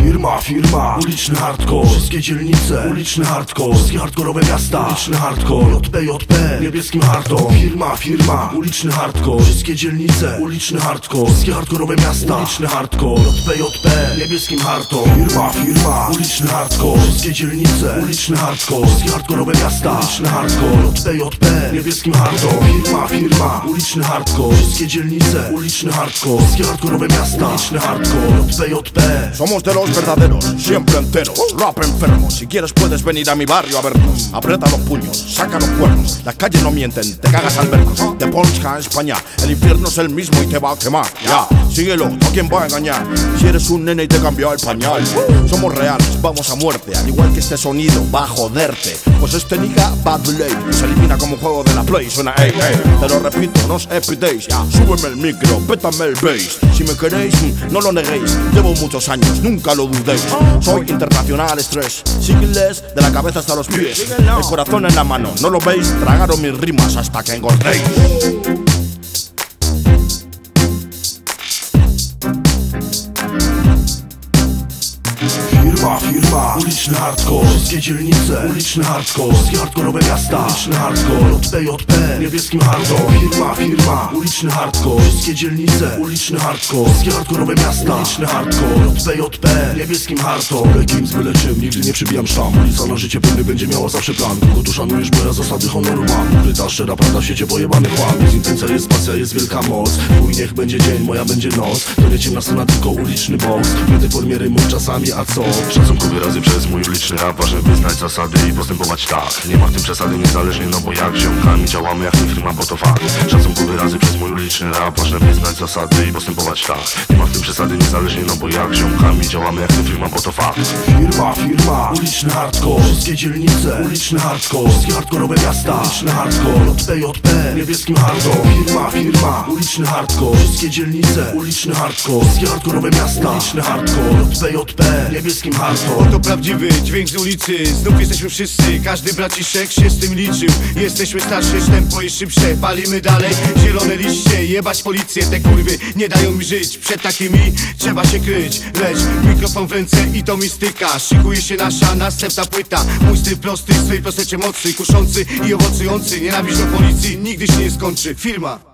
Firma, uliczny hardcore. Wszystkie dzielnice, uliczny hardcore. Wszystkie hardkorowe miasta, uliczny hardcore. JP, niebieskim hardą. Firma, uliczny hardcore. Wszystkie dzielnice, uliczny hardcore. Wszystkie hardkorowe miasta, uliczny hardcore. JP, niebieskim hardą. Firma, uliczny hardcore. Wszystkie dzielnice, uliczny hardcore. Wszystkie hardkorowe miasta, uliczny hardcore. JP, niebieskim hardą. Firma, uliczny hardcore. Wszystkie dzielnice, uliczny hardcore. Wszystkie hardkorowe miasta, uliczny hardcore. JP. Somos de los verdaderos, siempre enteros, rap enfermo. Si quieres puedes venir a mi barrio a vernos. Aprieta los puños, saca los cuernos. Las calles no mienten, te cagas al vernos. De Polska a España, el infierno es el mismo y te va a quemar. Ya, síguelo, ¿a quién va a engañar? Si eres un nene y te cambió el pañal. Somos reales, vamos a muerte. Al igual que este sonido va a joderte. Pues este nigga bad late se elimina como juego de la play. Suena ey, te lo repito, no os epitéis. Ya, súbeme el micro, pétame el bass. Si me queréis, no lo neguéis. Llevo muchos años, nunca lo dudéis. Soy internacional estrés, sígueles de la cabeza hasta los pies. El corazón en la mano, ¿no lo veis? Tragaron mis rimas hasta que engordéis. Firma, uliczny hardcore. Wszystkie dzielnice, uliczny hardcore. Wszystkie hardkorowe miasta, uliczny hardcore. JP, niebieskim hardą. Firma, uliczny hardcore. Wszystkie dzielnice, uliczny hardcore. Wszystkie hardkorowe miasta, uliczny hardcore. JP, niebieskim hardą. Lekim z byle czym, nigdy nie przybijam sztam. Ulica na życie pewny będzie miała zawsze plan. Kogo tu szanujesz, bo ja zasady honoru mam. Ukryta szczera prawda w świecie pojebany kłam. Jest intencja, jest pasja, jest wielka moc. Mój niech będzie dzień, moja będzie noc. To nie ciemna scena, tylko uliczny boks. W tej formie rymów czasami, a co? Szacunku wyrazy przez mój uliczny rap. Ważne by znać zasady i postępować tak. Nie ma w tym przesady niezależnie, no bo jak ziomkami działamy jak ten firma, bo to fakt. Szacunku wyrazy przez mój uliczny rap. Ważne by znać zasady i postępować tak. Nie ma w tym przesady niezależnie, no bo jak ziomkami działamy jak ten firma, bo to fakt. Firma, uliczny hardcore. Wszystkie dzielnice, uliczny hardcore. Wszystkie hardkorowe miasta, uliczny hardcore. JP, niebieskim hardą. Firma, uliczny hardcore. Wszystkie dzielnice, uliczny hardcore. Wszystkie hardkorowe miasta, uliczny hardcore. JP, niebieskim hardą. Oto prawdziwy dźwięk z ulicy. Znów jesteśmy wszyscy, każdy braciszek się z tym liczył. Jesteśmy starsze, tempo jest szybsze. Palimy dalej, zielone liście. Jebać policję, te kurwy nie dają mi żyć. Przed takimi trzeba się kryć. Lecz mikrofon w ręce i to mistyka. Szykuje się nasza następna płyta. Mój styl prosty, swej prostecie mocy. Kuszący i owocujący. Nienawiść do policji nigdy się nie skończy. Firma.